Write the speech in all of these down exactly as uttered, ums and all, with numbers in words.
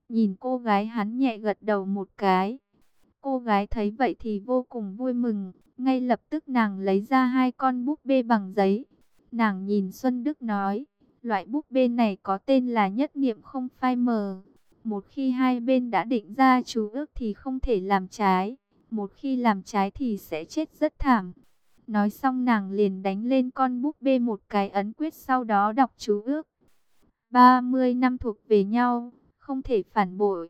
Nhìn cô gái hắn nhẹ gật đầu một cái. Cô gái thấy vậy thì vô cùng vui mừng. Ngay lập tức nàng lấy ra hai con búp bê bằng giấy. Nàng nhìn Xuân Đức nói, loại búp bê này có tên là nhất niệm không phai mờ. Một khi hai bên đã định ra chú ước thì không thể làm trái. Một khi làm trái thì sẽ chết rất thảm. Nói xong nàng liền đánh lên con búp bê một cái ấn quyết, sau đó đọc chú ước. ba mươi năm thuộc về nhau, không thể phản bội.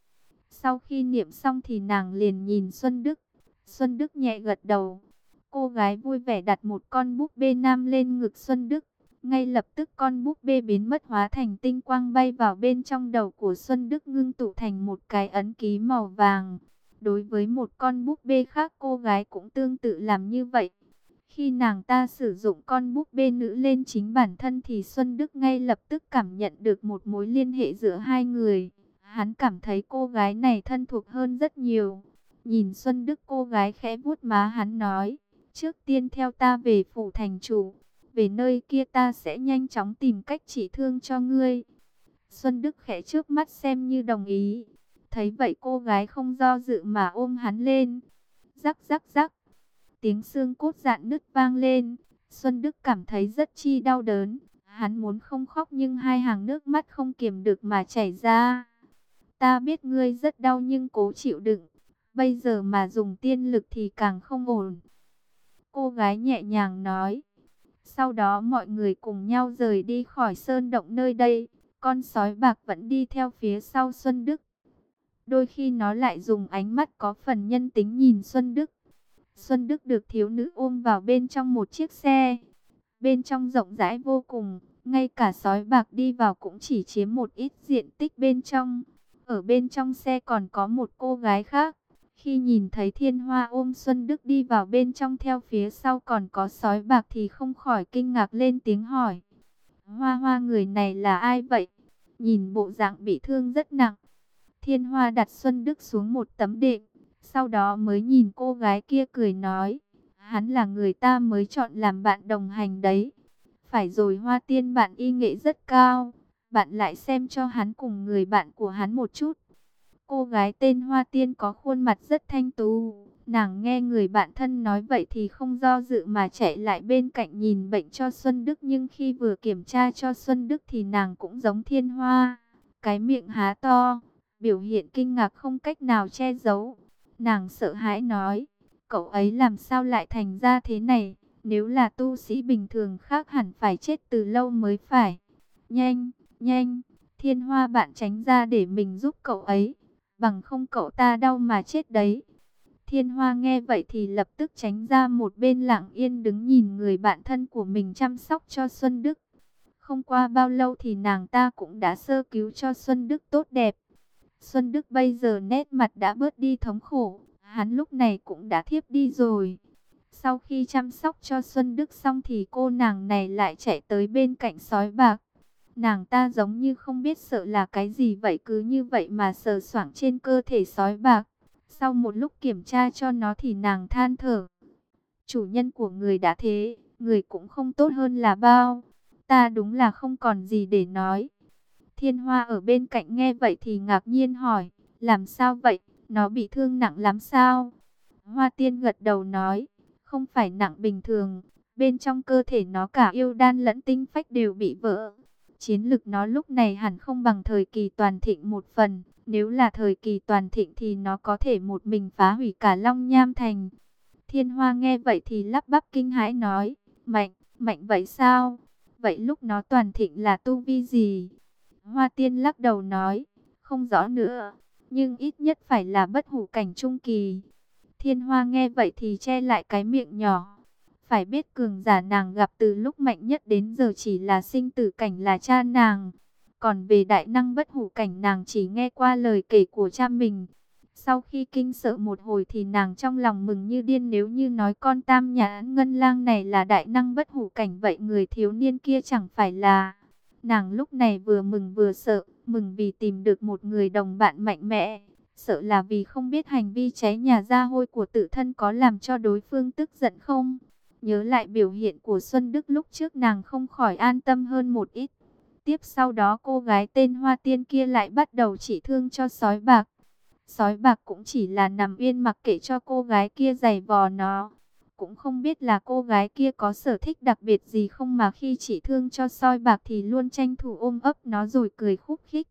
Sau khi niệm xong thì nàng liền nhìn Xuân Đức. Xuân Đức nhẹ gật đầu. Cô gái vui vẻ đặt một con búp bê nam lên ngực Xuân Đức. Ngay lập tức con búp bê biến mất, hóa thành tinh quang bay vào bên trong đầu của Xuân Đức, ngưng tụ thành một cái ấn ký màu vàng. Đối với một con búp bê khác, cô gái cũng tương tự làm như vậy. Khi nàng ta sử dụng con búp bê nữ lên chính bản thân thì Xuân Đức ngay lập tức cảm nhận được một mối liên hệ giữa hai người. Hắn cảm thấy cô gái này thân thuộc hơn rất nhiều. Nhìn Xuân Đức, cô gái khẽ vuốt má hắn nói, trước tiên theo ta về phủ thành chủ. Về nơi kia ta sẽ nhanh chóng tìm cách trị thương cho ngươi. Xuân Đức khẽ trước mắt xem như đồng ý. Thấy vậy cô gái không do dự mà ôm hắn lên. Rắc rắc rắc. Tiếng xương cốt rạn nứt vang lên. Xuân Đức cảm thấy rất chi đau đớn. Hắn muốn không khóc nhưng hai hàng nước mắt không kiềm được mà chảy ra. Ta biết ngươi rất đau nhưng cố chịu đựng. Bây giờ mà dùng tiên lực thì càng không ổn. Cô gái nhẹ nhàng nói. Sau đó mọi người cùng nhau rời đi khỏi sơn động nơi đây. Con sói bạc vẫn đi theo phía sau Xuân Đức. Đôi khi nó lại dùng ánh mắt có phần nhân tính nhìn Xuân Đức. Xuân Đức được thiếu nữ ôm vào bên trong một chiếc xe. Bên trong rộng rãi vô cùng. Ngay cả sói bạc đi vào cũng chỉ chiếm một ít diện tích bên trong. Ở bên trong xe còn có một cô gái khác. Khi nhìn thấy Thiên Hoa ôm Xuân Đức đi vào bên trong, theo phía sau còn có sói bạc thì không khỏi kinh ngạc lên tiếng hỏi. Hoa Hoa, người này là ai vậy? Nhìn bộ dạng bị thương rất nặng. Thiên Hoa đặt Xuân Đức xuống một tấm đệm. Sau đó mới nhìn cô gái kia cười nói. Hắn là người ta mới chọn làm bạn đồng hành đấy. Phải rồi Hoa Tiên, bạn y nghệ rất cao. Bạn lại xem cho hắn cùng người bạn của hắn một chút. Cô gái tên Hoa Tiên có khuôn mặt rất thanh tú. Nàng nghe người bạn thân nói vậy thì không do dự mà chạy lại bên cạnh nhìn bệnh cho Xuân Đức. Nhưng khi vừa kiểm tra cho Xuân Đức thì nàng cũng giống Thiên Hoa. Cái miệng há to, biểu hiện kinh ngạc không cách nào che giấu. Nàng sợ hãi nói, cậu ấy làm sao lại thành ra thế này? Nếu là tu sĩ bình thường khác hẳn phải chết từ lâu mới phải. Nhanh, nhanh, Thiên Hoa, bạn tránh ra để mình giúp cậu ấy. Bằng không cậu ta đau mà chết đấy. Thiên Hoa nghe vậy thì lập tức tránh ra một bên, lặng yên đứng nhìn người bạn thân của mình chăm sóc cho Xuân Đức. Không qua bao lâu thì nàng ta cũng đã sơ cứu cho Xuân Đức tốt đẹp. Xuân Đức bây giờ nét mặt đã bớt đi thống khổ. Hắn lúc này cũng đã thiếp đi rồi. Sau khi chăm sóc cho Xuân Đức xong thì cô nàng này lại chạy tới bên cạnh sói bạc. Nàng ta giống như không biết sợ là cái gì vậy, cứ như vậy mà sờ soạng trên cơ thể sói bạc. Sau một lúc kiểm tra cho nó thì nàng than thở. Chủ nhân của người đã thế, người cũng không tốt hơn là bao. Ta đúng là không còn gì để nói. Thiên Hoa ở bên cạnh nghe vậy thì ngạc nhiên hỏi. Làm sao vậy? Nó bị thương nặng lắm sao? Hoa Tiên gật đầu nói. Không phải nặng bình thường. Bên trong cơ thể nó cả yêu đan lẫn tinh phách đều bị vỡ. Chiến lực nó lúc này hẳn không bằng thời kỳ toàn thịnh một phần. Nếu là thời kỳ toàn thịnh thì nó có thể một mình phá hủy cả Long Nham Thành. Thiên Hoa nghe vậy thì lắp bắp kinh hãi nói. Mạnh, mạnh vậy sao? Vậy lúc nó toàn thịnh là tu vi gì? Hoa Tiên lắc đầu nói. Không rõ nữa. Nhưng ít nhất phải là bất hủ cảnh trung kỳ. Thiên Hoa nghe vậy thì che lại cái miệng nhỏ. Phải biết cường giả nàng gặp từ lúc mạnh nhất đến giờ chỉ là sinh tử cảnh là cha nàng. Còn về đại năng bất hủ cảnh nàng chỉ nghe qua lời kể của cha mình. Sau khi kinh sợ một hồi thì nàng trong lòng mừng như điên, nếu như nói con Tam Nhãn Ngân Lang này là đại năng bất hủ cảnh, vậy người thiếu niên kia chẳng phải là... Nàng lúc này vừa mừng vừa sợ, mừng vì tìm được một người đồng bạn mạnh mẽ. Sợ là vì không biết hành vi cháy nhà ra hôi của tự thân có làm cho đối phương tức giận không. Nhớ lại biểu hiện của Xuân Đức lúc trước, nàng không khỏi an tâm hơn một ít. Tiếp sau đó cô gái tên Hoa Tiên kia lại bắt đầu chỉ thương cho sói bạc. Sói bạc cũng chỉ là nằm yên mặc kệ cho cô gái kia giày vò nó. Cũng không biết là cô gái kia có sở thích đặc biệt gì không mà khi chỉ thương cho sói bạc thì luôn tranh thủ ôm ấp nó rồi cười khúc khích.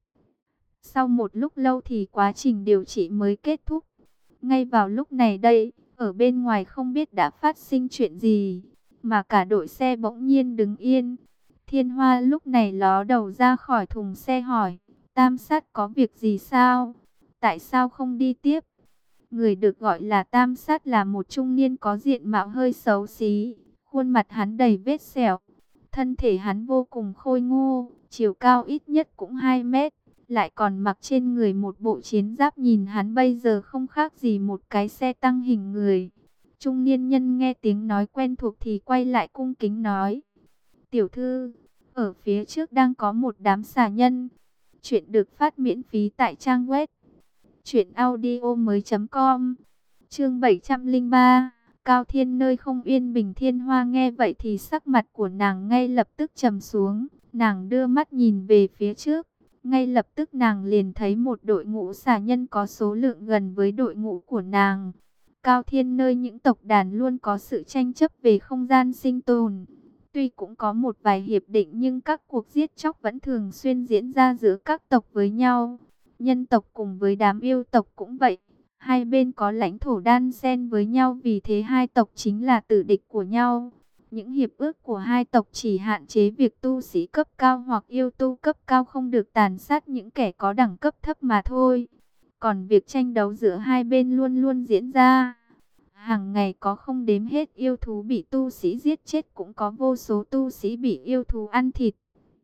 Sau một lúc lâu thì quá trình điều trị mới kết thúc. Ngay vào lúc này đây, ở bên ngoài không biết đã phát sinh chuyện gì, mà cả đội xe bỗng nhiên đứng yên. Thiên Hoa lúc này ló đầu ra khỏi thùng xe hỏi, Tam Sát có việc gì sao? Tại sao không đi tiếp? Người được gọi là Tam Sát là một trung niên có diện mạo hơi xấu xí, khuôn mặt hắn đầy vết sẹo. Thân thể hắn vô cùng khôi ngô, chiều cao ít nhất cũng hai mét, lại còn mặc trên người một bộ chiến giáp, nhìn hắn bây giờ không khác gì một cái xe tăng hình người. Trung niên nhân nghe tiếng nói quen thuộc thì quay lại cung kính nói, tiểu thư, ở phía trước đang có một đám xà nhân. Chuyện được phát miễn phí tại trang web truyện audio mới chấm com. Chương bảy trăm lẻ ba, Cao Thiên nơi không yên bình. Thiên Hoa nghe vậy thì sắc mặt của nàng ngay lập tức trầm xuống. Nàng đưa mắt nhìn về phía trước, ngay lập tức nàng liền thấy một đội ngũ xà nhân có số lượng gần với đội ngũ của nàng. Cao Thiên nơi những tộc đàn luôn có sự tranh chấp về không gian sinh tồn. Tuy cũng có một vài hiệp định nhưng các cuộc giết chóc vẫn thường xuyên diễn ra giữa các tộc với nhau. Nhân tộc cùng với đám yêu tộc cũng vậy. Hai bên có lãnh thổ đan xen với nhau, vì thế hai tộc chính là tử địch của nhau. Những hiệp ước của hai tộc chỉ hạn chế việc tu sĩ cấp cao hoặc yêu tu cấp cao không được tàn sát những kẻ có đẳng cấp thấp mà thôi. Còn việc tranh đấu giữa hai bên luôn luôn diễn ra. Hàng ngày có không đếm hết yêu thú bị tu sĩ giết chết, cũng có vô số tu sĩ bị yêu thú ăn thịt.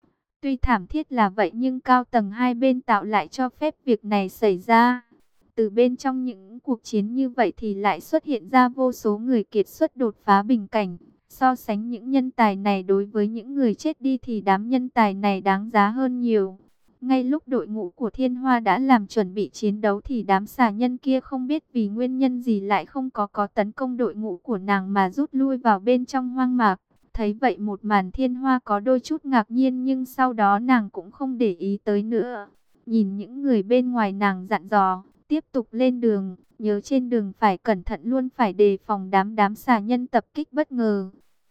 Tuy thảm thiết là vậy nhưng cao tầng hai bên tạo lại cho phép việc này xảy ra. Từ bên trong những cuộc chiến như vậy thì lại xuất hiện ra vô số người kiệt xuất đột phá bình cảnh. So sánh những nhân tài này đối với những người chết đi thì đám nhân tài này đáng giá hơn nhiều. Ngay lúc đội ngũ của Thiên Hoa đã làm chuẩn bị chiến đấu thì đám xà nhân kia không biết vì nguyên nhân gì lại không có có tấn công đội ngũ của nàng mà rút lui vào bên trong hoang mạc. Thấy vậy một màn Thiên Hoa có đôi chút ngạc nhiên, nhưng sau đó nàng cũng không để ý tới nữa. Nhìn những người bên ngoài nàng dặn dò, tiếp tục lên đường, nhớ trên đường phải cẩn thận, luôn phải đề phòng đám đám xà nhân tập kích bất ngờ.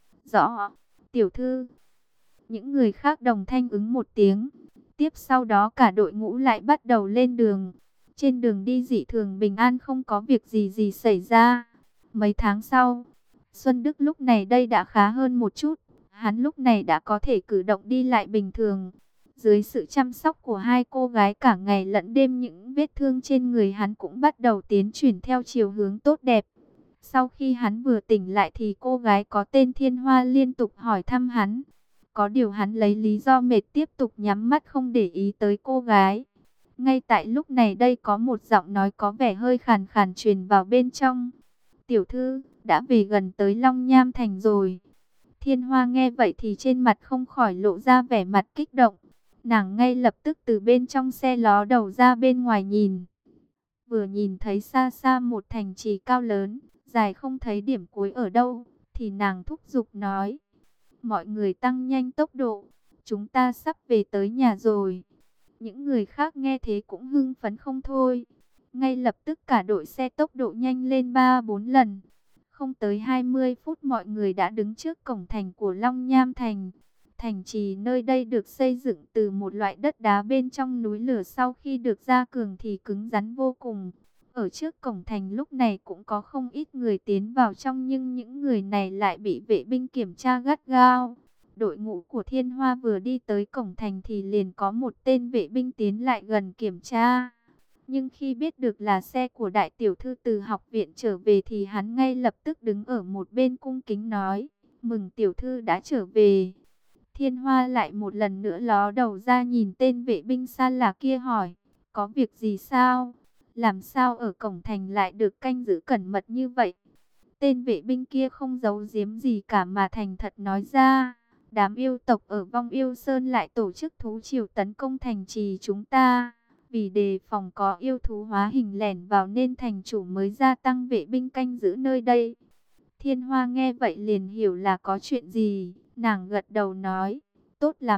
Rõ, tiểu thư. Những người khác đồng thanh ứng một tiếng. Tiếp sau đó cả đội ngũ lại bắt đầu lên đường. Trên đường đi dị thường bình an, không có việc gì gì xảy ra. Mấy tháng sau, Xuân Đức lúc này đây đã khá hơn một chút. Hắn lúc này đã có thể cử động đi lại bình thường. Dưới sự chăm sóc của hai cô gái cả ngày lẫn đêm, những vết thương trên người hắn cũng bắt đầu tiến triển theo chiều hướng tốt đẹp. Sau khi hắn vừa tỉnh lại thì cô gái có tên Thiên Hoa liên tục hỏi thăm hắn. Có điều hắn lấy lý do mệt tiếp tục nhắm mắt không để ý tới cô gái. Ngay tại lúc này đây có một giọng nói có vẻ hơi khàn khàn truyền vào bên trong. Tiểu thư, đã về gần tới Long Nham Thành rồi. Thiên Hoa nghe vậy thì trên mặt không khỏi lộ ra vẻ mặt kích động. Nàng ngay lập tức từ bên trong xe ló đầu ra bên ngoài nhìn. Vừa nhìn thấy xa xa một thành trì cao lớn, dài không thấy điểm cuối ở đâu, thì nàng thúc giục nói. Mọi người tăng nhanh tốc độ, chúng ta sắp về tới nhà rồi. Những người khác nghe thế cũng hưng phấn không thôi. Ngay lập tức cả đội xe tốc độ nhanh lên ba bốn lần. Không tới hai mươi phút mọi người đã đứng trước cổng thành của Long Nham Thành. Thành trì nơi đây được xây dựng từ một loại đất đá bên trong núi lửa, sau khi được gia cường thì cứng rắn vô cùng. Ở trước cổng thành lúc này cũng có không ít người tiến vào trong, nhưng những người này lại bị vệ binh kiểm tra gắt gao. Đội ngũ của Thiên Hoa vừa đi tới cổng thành thì liền có một tên vệ binh tiến lại gần kiểm tra. Nhưng khi biết được là xe của đại tiểu thư từ học viện trở về thì hắn ngay lập tức đứng ở một bên cung kính nói, mừng tiểu thư đã trở về. Thiên Hoa lại một lần nữa ló đầu ra nhìn tên vệ binh xa lạ kia hỏi, có việc gì sao? Làm sao ở cổng thành lại được canh giữ cẩn mật như vậy? Tên vệ binh kia không giấu giếm gì cả mà thành thật nói ra, đám yêu tộc ở Vong Yêu Sơn lại tổ chức thú triều tấn công thành trì chúng ta. Vì đề phòng có yêu thú hóa hình lẻn vào nên thành chủ mới gia tăng vệ binh canh giữ nơi đây. Thiên Hoa nghe vậy liền hiểu là có chuyện gì, nàng gật đầu nói, tốt lắm,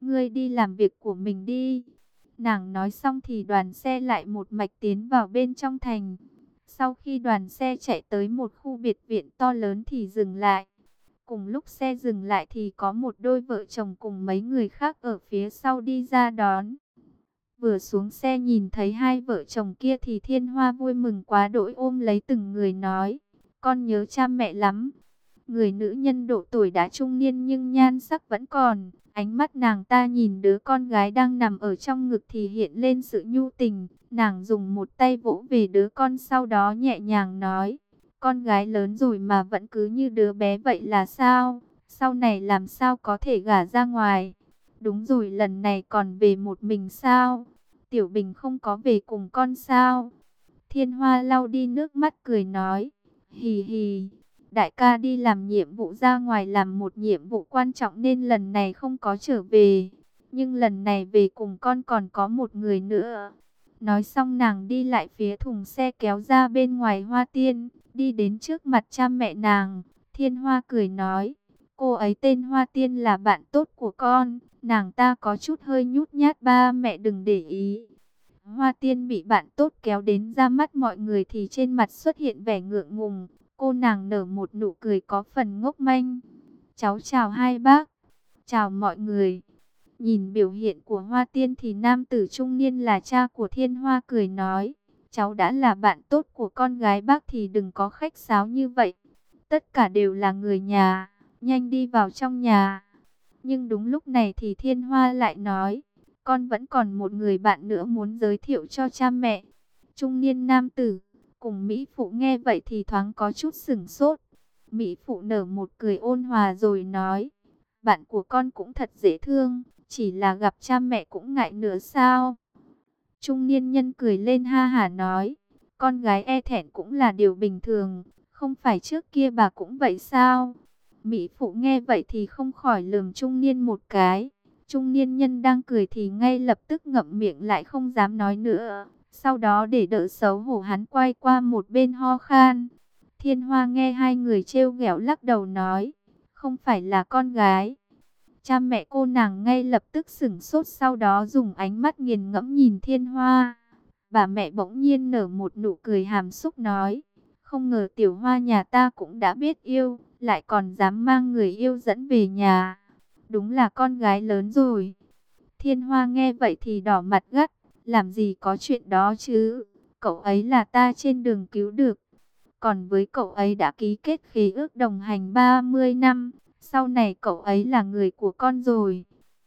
ngươi đi làm việc của mình đi. Nàng nói xong thì đoàn xe lại một mạch tiến vào bên trong thành. Sau khi đoàn xe chạy tới một khu biệt viện to lớn thì dừng lại. Cùng lúc xe dừng lại thì có một đôi vợ chồng cùng mấy người khác ở phía sau đi ra đón. Vừa xuống xe nhìn thấy hai vợ chồng kia thì Thiên Hoa vui mừng quá đỗi, ôm lấy từng người nói: con nhớ cha mẹ lắm. Người nữ nhân độ tuổi đã trung niên nhưng nhan sắc vẫn còn. Ánh mắt nàng ta nhìn đứa con gái đang nằm ở trong ngực thì hiện lên sự nhu tình. Nàng dùng một tay vỗ về đứa con, sau đó nhẹ nhàng nói: con gái lớn rồi mà vẫn cứ như đứa bé vậy là sao? Sau này làm sao có thể gả ra ngoài? Đúng rồi, lần này còn về một mình sao? Tiểu Bình không có về cùng con sao? Thiên Hoa lau đi nước mắt cười nói: hì hì, đại ca đi làm nhiệm vụ ra ngoài, làm một nhiệm vụ quan trọng nên lần này không có trở về. Nhưng lần này về cùng con còn có một người nữa. Nói xong nàng đi lại phía thùng xe kéo ra bên ngoài Hoa Tiên, đi đến trước mặt cha mẹ nàng. Thiên Hoa cười nói: cô ấy tên Hoa Tiên, là bạn tốt của con. Nàng ta có chút hơi nhút nhát, ba mẹ đừng để ý. Hoa Tiên bị bạn tốt kéo đến ra mắt mọi người thì trên mặt xuất hiện vẻ ngượng ngùng. Cô nàng nở một nụ cười có phần ngốc manh. Cháu chào hai bác. Chào mọi người. Nhìn biểu hiện của Hoa Tiên thì nam tử trung niên là cha của Thiên Hoa cười nói: cháu đã là bạn tốt của con gái bác thì đừng có khách sáo như vậy. Tất cả đều là người nhà, nhanh đi vào trong nhà. Nhưng đúng lúc này thì Thiên Hoa lại nói: con vẫn còn một người bạn nữa muốn giới thiệu cho cha mẹ. Trung niên nam tử cùng Mỹ Phụ nghe vậy thì thoáng có chút sửng sốt. Mỹ Phụ nở một cười ôn hòa rồi nói: bạn của con cũng thật dễ thương, chỉ là gặp cha mẹ cũng ngại nữa sao? Trung niên nhân cười lên ha hả nói: con gái e thẹn cũng là điều bình thường, không phải trước kia bà cũng vậy sao? Mỹ Phụ nghe vậy thì không khỏi lườm trung niên một cái. Trung niên nhân đang cười thì ngay lập tức ngậm miệng lại không dám nói nữa. Sau đó để đỡ xấu hổ hắn quay qua một bên ho khan. Thiên Hoa nghe hai người trêu ghẹo lắc đầu nói: không phải là con gái. Cha mẹ cô nàng ngay lập tức sửng sốt, sau đó dùng ánh mắt nghiền ngẫm nhìn Thiên Hoa. Bà mẹ bỗng nhiên nở một nụ cười hàm xúc nói: không ngờ Tiểu Hoa nhà ta cũng đã biết yêu, lại còn dám mang người yêu dẫn về nhà. Đúng là con gái lớn rồi. Thiên Hoa nghe vậy thì đỏ mặt gắt: làm gì có chuyện đó chứ, cậu ấy là ta trên đường cứu được. Còn với cậu ấy đã ký kết khế ước đồng hành ba mươi năm, sau này cậu ấy là người của con rồi.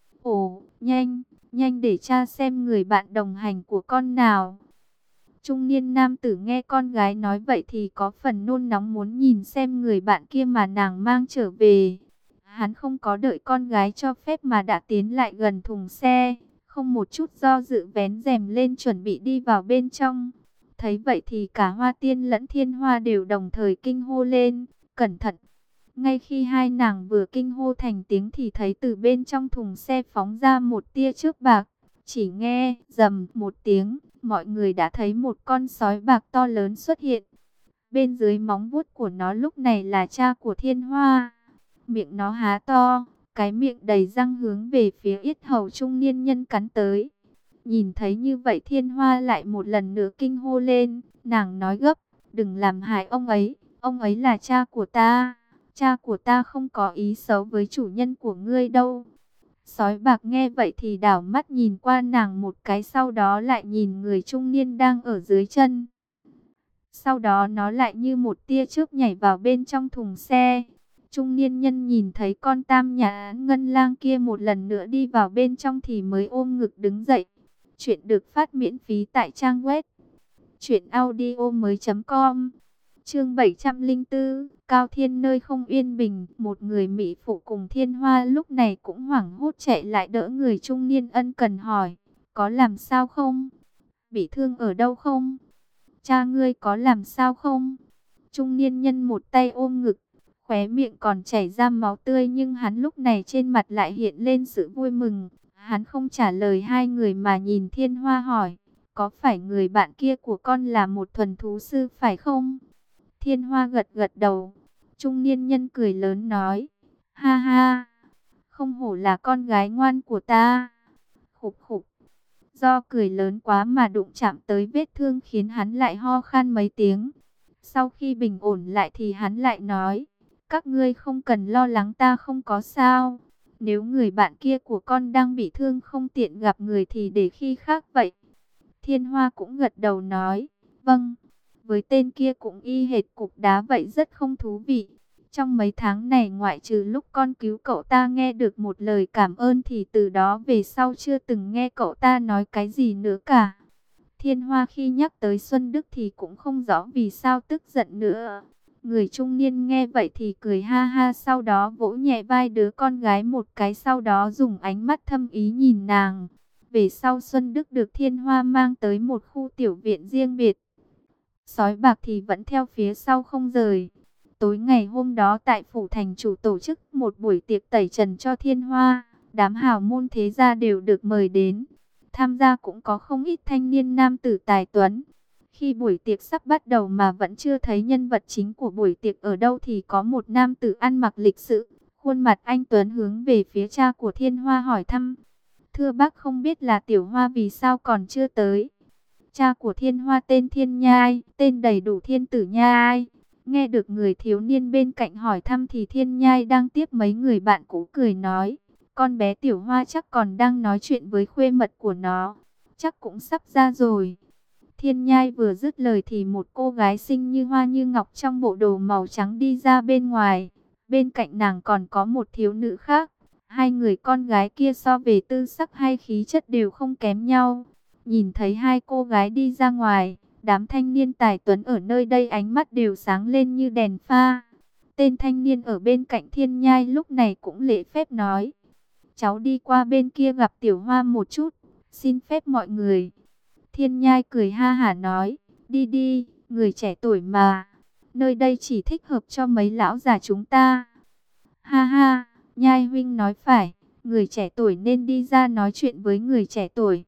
Ồ, nhanh, nhanh để cha xem người bạn đồng hành của con nào. Trung niên nam tử nghe con gái nói vậy thì có phần nôn nóng muốn nhìn xem người bạn kia mà nàng mang trở về. Hắn không có đợi con gái cho phép mà đã tiến lại gần thùng xe, không một chút do dự vén rèm lên chuẩn bị đi vào bên trong. Thấy vậy thì cả Hoa Tiên lẫn Thiên Hoa đều đồng thời kinh hô lên: cẩn thận! Ngay khi hai nàng vừa kinh hô thành tiếng thì thấy từ bên trong thùng xe phóng ra một tia chớp bạc. Chỉ nghe rầm một tiếng, mọi người đã thấy một con sói bạc to lớn xuất hiện. Bên dưới móng vuốt của nó lúc này là cha của Thiên Hoa. Miệng nó há to, cái miệng đầy răng hướng về phía yết hầu trung niên nhân cắn tới. Nhìn thấy như vậy Thiên Hoa lại một lần nữa kinh hô lên. Nàng nói gấp: đừng làm hại ông ấy, ông ấy là cha của ta. Cha của ta không có ý xấu với chủ nhân của ngươi đâu. Sói bạc nghe vậy thì đảo mắt nhìn qua nàng một cái, sau đó lại nhìn người trung niên đang ở dưới chân. Sau đó nó lại như một tia chớp nhảy vào bên trong thùng xe. Trung niên nhân nhìn thấy con tam nhà ngân lang kia một lần nữa đi vào bên trong thì mới ôm ngực đứng dậy. Chuyện được phát miễn phí tại trang web truyện audio mới chấm com. Chương bảy trăm lẻ bốn, Cao Thiên nơi không yên bình. Một người Mỹ phụ cùng Thiên Hoa lúc này cũng hoảng hốt chạy lại đỡ người trung niên ân cần hỏi: có làm sao không? Bị thương ở đâu không? Cha ngươi có làm sao không? Trung niên nhân một tay ôm ngực, khóe miệng còn chảy ra máu tươi, nhưng hắn lúc này trên mặt lại hiện lên sự vui mừng. Hắn không trả lời hai người mà nhìn Thiên Hoa hỏi: có phải người bạn kia của con là một thuần thú sư phải không? Thiên Hoa gật gật đầu. Trung niên nhân cười lớn nói: ha ha, không hổ là con gái ngoan của ta. Khục khục. Do cười lớn quá mà đụng chạm tới vết thương khiến hắn lại ho khan mấy tiếng. Sau khi bình ổn lại thì hắn lại nói, các ngươi không cần lo lắng, ta không có sao. Nếu người bạn kia của con đang bị thương không tiện gặp người thì để khi khác vậy. Thiên Hoa cũng gật đầu nói, vâng. Với tên kia cũng y hệt cục đá vậy, rất không thú vị. Trong mấy tháng này ngoại trừ lúc con cứu cậu ta nghe được một lời cảm ơn thì từ đó về sau chưa từng nghe cậu ta nói cái gì nữa cả. Thiên Hoa khi nhắc tới Xuân Đức thì cũng không rõ vì sao tức giận nữa. Người trung niên nghe vậy thì cười ha ha, sau đó vỗ nhẹ vai đứa con gái một cái, sau đó dùng ánh mắt thâm ý nhìn nàng. Về sau Xuân Đức được Thiên Hoa mang tới một khu tiểu viện riêng biệt. Sói bạc thì vẫn theo phía sau không rời. Tối ngày hôm đó tại phủ thành chủ tổ chức một buổi tiệc tẩy trần cho Thiên Hoa. Đám hào môn thế gia đều được mời đến. Tham gia cũng có không ít thanh niên nam tử tài tuấn. Khi buổi tiệc sắp bắt đầu mà vẫn chưa thấy nhân vật chính của buổi tiệc ở đâu thì có một nam tử ăn mặc lịch sự, khuôn mặt anh tuấn hướng về phía cha của Thiên Hoa hỏi thăm. Thưa bác, không biết là Tiểu Hoa vì sao còn chưa tới? Cha của Thiên Hoa tên Thiên Nhai, tên đầy đủ Thiên Tử Nhai. Nghe được người thiếu niên bên cạnh hỏi thăm thì Thiên Nhai đang tiếp mấy người bạn cũ cười nói, con bé Tiểu Hoa chắc còn đang nói chuyện với khuê mật của nó, chắc cũng sắp ra rồi. Thiên Nhai vừa dứt lời thì một cô gái xinh như hoa như ngọc trong bộ đồ màu trắng đi ra bên ngoài. Bên cạnh nàng còn có một thiếu nữ khác. Hai người con gái kia so về tư sắc hay khí chất đều không kém nhau. Nhìn thấy hai cô gái đi ra ngoài, đám thanh niên tài tuấn ở nơi đây ánh mắt đều sáng lên như đèn pha. Tên thanh niên ở bên cạnh Thiên Nhai lúc này cũng lễ phép nói, cháu đi qua bên kia gặp Tiểu Hoa một chút, xin phép mọi người. Thiên Nhai cười ha hả nói, đi đi, người trẻ tuổi mà, nơi đây chỉ thích hợp cho mấy lão già chúng ta. Ha ha, Nhai huynh nói phải, người trẻ tuổi nên đi ra nói chuyện với người trẻ tuổi.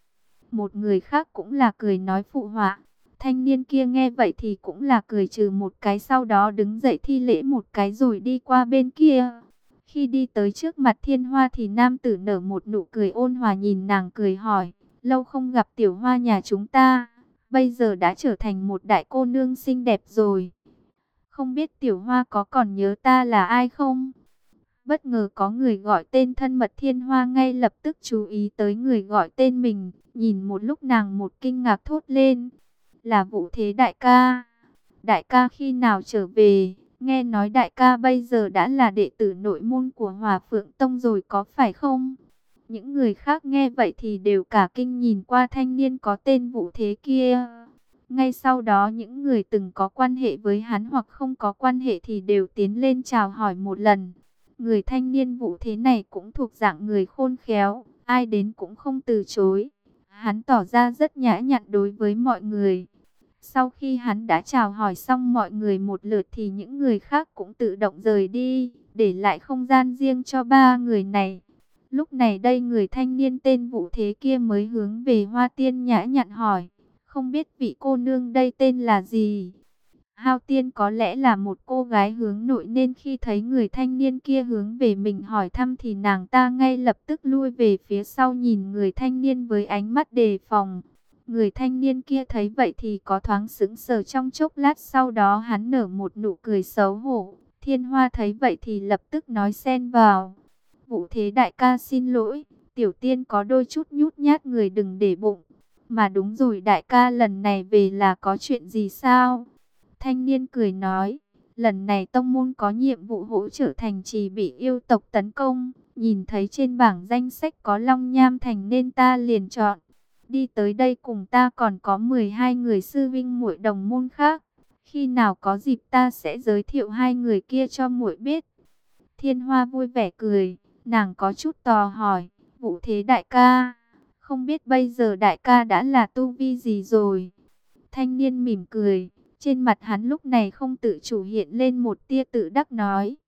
Một người khác cũng là cười nói phụ họa. Thanh niên kia nghe vậy thì cũng là cười trừ một cái, sau đó đứng dậy thi lễ một cái rồi đi qua bên kia. Khi đi tới trước mặt Thiên Hoa thì nam tử nở một nụ cười ôn hòa nhìn nàng cười hỏi, lâu không gặp Tiểu Hoa nhà chúng ta, bây giờ đã trở thành một đại cô nương xinh đẹp rồi. Không biết Tiểu Hoa có còn nhớ ta là ai không? Bất ngờ có người gọi tên thân mật, Thiên Hoa ngay lập tức chú ý tới người gọi tên mình, nhìn một lúc nàng một kinh ngạc thốt lên, là Vũ Thế đại ca. Đại ca khi nào trở về? Nghe nói đại ca bây giờ đã là đệ tử nội môn của Hòa Phượng Tông rồi có phải không? Những người khác nghe vậy thì đều cả kinh nhìn qua thanh niên có tên Vũ Thế kia. Ngay sau đó những người từng có quan hệ với hắn hoặc không có quan hệ thì đều tiến lên chào hỏi một lần. Người thanh niên Vũ Thế này cũng thuộc dạng người khôn khéo, ai đến cũng không từ chối. Hắn tỏ ra rất nhã nhặn đối với mọi người. Sau khi hắn đã chào hỏi xong mọi người một lượt thì những người khác cũng tự động rời đi, để lại không gian riêng cho ba người này. Lúc này đây người thanh niên tên Vũ Thế kia mới hướng về Hoa Tiên nhã nhặn hỏi, không biết vị cô nương đây tên là gì? Hao Tiên có lẽ là một cô gái hướng nội nên khi thấy người thanh niên kia hướng về mình hỏi thăm thì nàng ta ngay lập tức lui về phía sau nhìn người thanh niên với ánh mắt đề phòng. Người thanh niên kia thấy vậy thì có thoáng sững sờ trong chốc lát, sau đó hắn nở một nụ cười xấu hổ. Thiên Hoa thấy vậy thì lập tức nói xen vào, Vũ Thế đại ca xin lỗi, tiểu tiên có đôi chút nhút nhát, người đừng để bụng. Mà đúng rồi, đại ca lần này về là có chuyện gì sao? Thanh niên cười nói, lần này tông môn có nhiệm vụ hỗ trợ thành trì bị yêu tộc tấn công. Nhìn thấy trên bảng danh sách có Long Nham Thành nên ta liền chọn. Đi tới đây cùng ta còn có mười hai người sư vinh muội đồng môn khác. Khi nào có dịp ta sẽ giới thiệu hai người kia cho muội biết. Thiên Hoa vui vẻ cười, nàng có chút tò hỏi, Vũ Thế đại ca, không biết bây giờ đại ca đã là tu vi gì rồi? Thanh niên mỉm cười, trên mặt hắn lúc này không tự chủ hiện lên một tia tự đắc nói,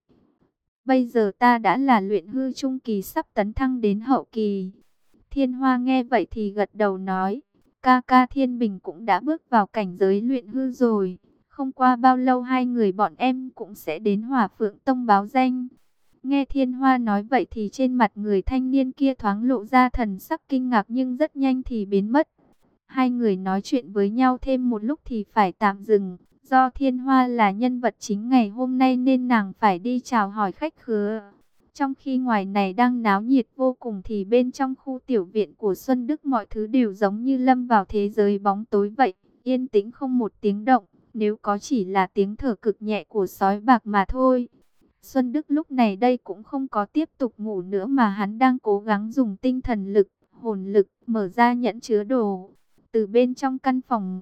bây giờ ta đã là luyện hư trung kỳ sắp tấn thăng đến hậu kỳ. Thiên Hoa nghe vậy thì gật đầu nói, ca ca Thiên Bình cũng đã bước vào cảnh giới luyện hư rồi. Không qua bao lâu hai người bọn em cũng sẽ đến Hỏa Phượng Tông báo danh. Nghe Thiên Hoa nói vậy thì trên mặt người thanh niên kia thoáng lộ ra thần sắc kinh ngạc nhưng rất nhanh thì biến mất. Hai người nói chuyện với nhau thêm một lúc thì phải tạm dừng. Do Thiên Hoa là nhân vật chính ngày hôm nay nên nàng phải đi chào hỏi khách khứa. Trong khi ngoài này đang náo nhiệt vô cùng thì bên trong khu tiểu viện của Xuân Đức mọi thứ đều giống như lâm vào thế giới bóng tối vậy. Yên tĩnh không một tiếng động, nếu có chỉ là tiếng thở cực nhẹ của sói bạc mà thôi. Xuân Đức lúc này đây cũng không có tiếp tục ngủ nữa mà hắn đang cố gắng dùng tinh thần lực, hồn lực, mở ra nhẫn chứa đồ. Từ bên trong căn phòng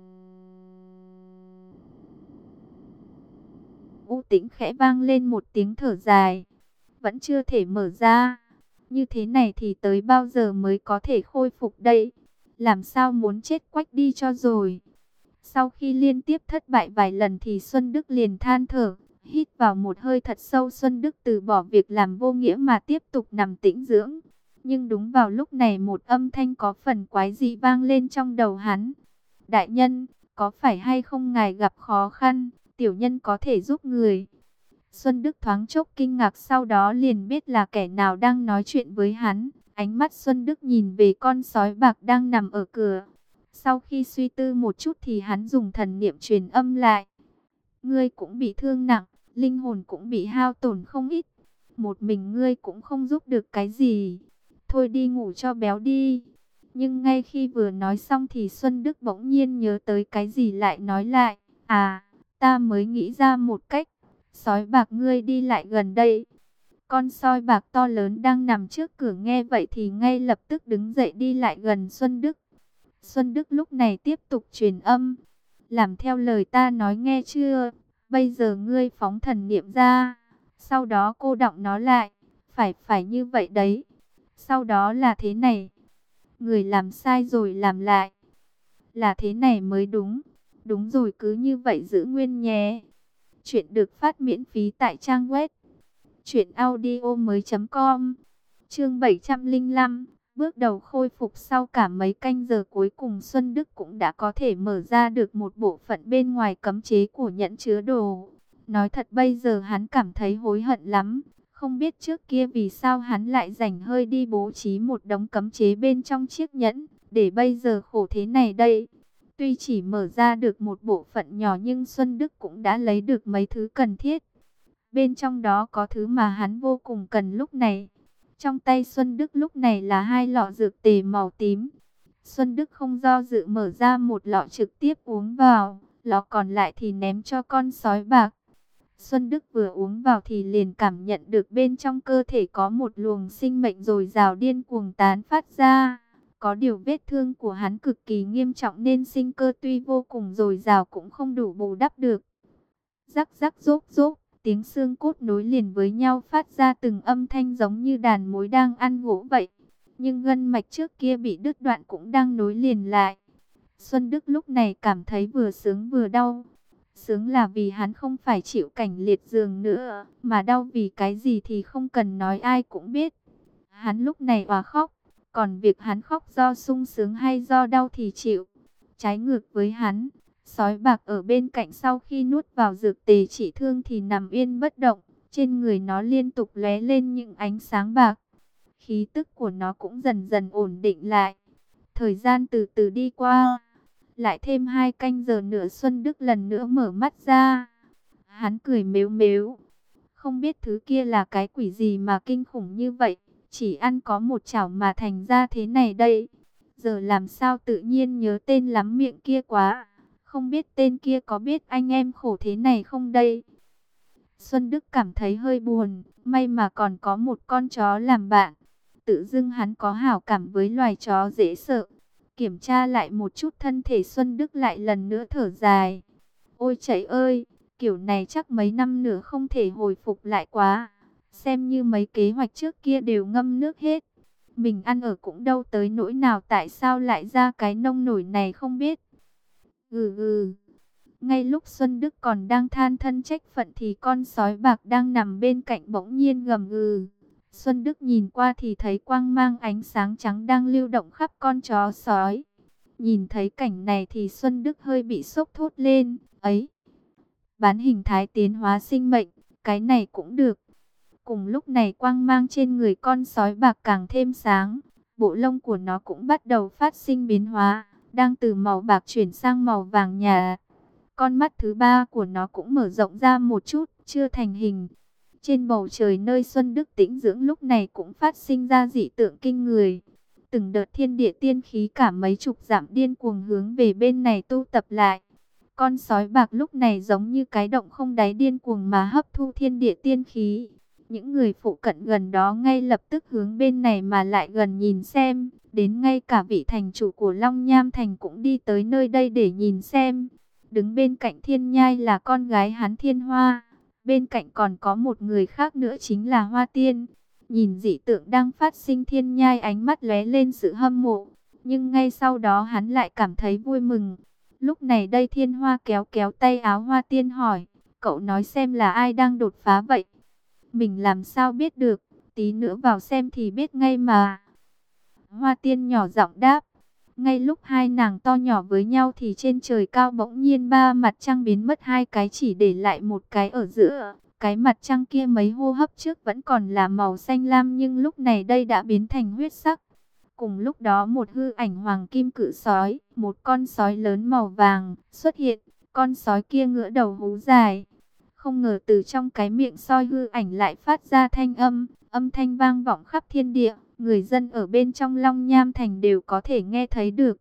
u tĩnh khẽ vang lên một tiếng thở dài. Vẫn chưa thể mở ra. Như thế này thì tới bao giờ mới có thể khôi phục đây? Làm sao muốn chết quách đi cho rồi. Sau khi liên tiếp thất bại vài lần thì Xuân Đức liền than thở. Hít vào một hơi thật sâu, Xuân Đức từ bỏ việc làm vô nghĩa mà tiếp tục nằm tĩnh dưỡng. Nhưng đúng vào lúc này một âm thanh có phần quái dị vang lên trong đầu hắn. Đại nhân, có phải hay không ngài gặp khó khăn, tiểu nhân có thể giúp người. Xuân Đức thoáng chốc kinh ngạc, sau đó liền biết là kẻ nào đang nói chuyện với hắn. Ánh mắt Xuân Đức nhìn về con sói bạc đang nằm ở cửa. Sau khi suy tư một chút thì hắn dùng thần niệm truyền âm lại. Ngươi cũng bị thương nặng, linh hồn cũng bị hao tổn không ít. Một mình ngươi cũng không giúp được cái gì. Thôi đi ngủ cho béo đi. Nhưng ngay khi vừa nói xong thì Xuân Đức bỗng nhiên nhớ tới cái gì lại nói lại. À, ta mới nghĩ ra một cách. Sói bạc, ngươi đi lại gần đây. Con sói bạc to lớn đang nằm trước cửa nghe vậy thì ngay lập tức đứng dậy đi lại gần Xuân Đức. Xuân Đức lúc này tiếp tục truyền âm. Làm theo lời ta nói nghe chưa? Bây giờ ngươi phóng thần niệm ra. Sau đó cô đọng nó lại. Phải phải như vậy đấy. Sau đó là thế này. Người làm sai rồi làm lại. Là thế này mới đúng. Đúng rồi, cứ như vậy giữ nguyên nhé. Chuyện được phát miễn phí tại trang web truyện audio mới chấm com. Chương bảy trăm lẻ năm, bước đầu khôi phục. Sau cả mấy canh giờ cuối cùng Xuân Đức cũng đã có thể mở ra được một bộ phận bên ngoài cấm chế của nhẫn chứa đồ. Nói thật bây giờ hắn cảm thấy hối hận lắm. Không biết trước kia vì sao hắn lại rảnh hơi đi bố trí một đống cấm chế bên trong chiếc nhẫn, để bây giờ khổ thế này đây. Tuy chỉ mở ra được một bộ phận nhỏ nhưng Xuân Đức cũng đã lấy được mấy thứ cần thiết. Bên trong đó có thứ mà hắn vô cùng cần lúc này. Trong tay Xuân Đức lúc này là hai lọ dược tề màu tím. Xuân Đức không do dự mở ra một lọ trực tiếp uống vào, lọ còn lại thì ném cho con sói bạc. Xuân Đức vừa uống vào thì liền cảm nhận được bên trong cơ thể có một luồng sinh mệnh dồi dào điên cuồng tán phát ra. Có điều vết thương của hắn cực kỳ nghiêm trọng nên sinh cơ tuy vô cùng dồi dào cũng không đủ bù đắp được. Rắc rắc rốp rốp, tiếng xương cốt nối liền với nhau phát ra từng âm thanh giống như đàn mối đang ăn gỗ vậy. Nhưng gân mạch trước kia bị đứt đoạn cũng đang nối liền lại. Xuân Đức lúc này cảm thấy vừa sướng vừa đau. Sướng là vì hắn không phải chịu cảnh liệt giường nữa, mà đau vì cái gì thì không cần nói ai cũng biết. Hắn lúc này òa khóc, còn việc hắn khóc do sung sướng hay do đau thì chịu. Trái ngược với hắn, sói bạc ở bên cạnh sau khi nuốt vào dược tề trị thương thì nằm yên bất động, trên người nó liên tục lóe lên những ánh sáng bạc. Khí tức của nó cũng dần dần ổn định lại. Thời gian từ từ đi qua. Lại thêm hai canh giờ nữa Xuân Đức lần nữa mở mắt ra. Hắn cười mếu mếu. Không biết thứ kia là cái quỷ gì mà kinh khủng như vậy. Chỉ ăn có một chảo mà thành ra thế này đây. Giờ làm sao tự nhiên nhớ tên lắm miệng kia quá. Không biết tên kia có biết anh em khổ thế này không đây. Xuân Đức cảm thấy hơi buồn. May mà còn có một con chó làm bạn. Tự dưng hắn có hảo cảm với loài chó dễ sợ. Kiểm tra lại một chút thân thể Xuân Đức lại lần nữa thở dài. Ôi trời ơi, kiểu này chắc mấy năm nữa không thể hồi phục lại quá. Xem như mấy kế hoạch trước kia đều ngâm nước hết. Mình ăn ở cũng đâu tới nỗi nào, tại sao lại ra cái nông nổi này không biết. Ừ ừ. Ngay lúc Xuân Đức còn đang than thân trách phận thì con sói bạc đang nằm bên cạnh bỗng nhiên gầm gừ. Xuân Đức nhìn qua thì thấy quang mang ánh sáng trắng đang lưu động khắp con chó sói. Nhìn thấy cảnh này thì Xuân Đức hơi bị sốc thốt lên. Ấy, bán hình thái tiến hóa sinh mệnh, cái này cũng được. Cùng lúc này quang mang trên người con sói bạc càng thêm sáng, bộ lông của nó cũng bắt đầu phát sinh biến hóa, đang từ màu bạc chuyển sang màu vàng nhạt. Con mắt thứ ba của nó cũng mở rộng ra một chút, chưa thành hình. Trên bầu trời nơi Xuân Đức tĩnh dưỡng lúc này cũng phát sinh ra dị tượng kinh người. Từng đợt thiên địa tiên khí cả mấy chục dặm điên cuồng hướng về bên này tu tập lại. Con sói bạc lúc này giống như cái động không đáy điên cuồng mà hấp thu thiên địa tiên khí. Những người phụ cận gần đó ngay lập tức hướng bên này mà lại gần nhìn xem. Đến ngay cả vị thành chủ của Long Nham Thành cũng đi tới nơi đây để nhìn xem. Đứng bên cạnh Thiên Nhai là con gái hắn Thiên Hoa. Bên cạnh còn có một người khác nữa chính là Hoa Tiên. Nhìn dị tượng đang phát sinh, Thiên Nhai ánh mắt lóe lên sự hâm mộ. Nhưng ngay sau đó hắn lại cảm thấy vui mừng. Lúc này đây Thiên Hoa kéo kéo tay áo Hoa Tiên hỏi, cậu nói xem là ai đang đột phá vậy? Mình làm sao biết được, tí nữa vào xem thì biết ngay mà. Hoa Tiên nhỏ giọng đáp. Ngay lúc hai nàng to nhỏ với nhau thì trên trời cao bỗng nhiên ba mặt trăng biến mất hai cái, chỉ để lại một cái ở giữa. Cái mặt trăng kia mấy hô hấp trước vẫn còn là màu xanh lam nhưng lúc này đây đã biến thành huyết sắc. Cùng lúc đó một hư ảnh hoàng kim cự sói, một con sói lớn màu vàng xuất hiện. Con sói kia ngửa đầu hú dài. Không ngờ từ trong cái miệng sói hư ảnh lại phát ra thanh âm, âm thanh vang vọng khắp thiên địa. Người dân ở bên trong Long Nham Thành đều có thể nghe thấy được.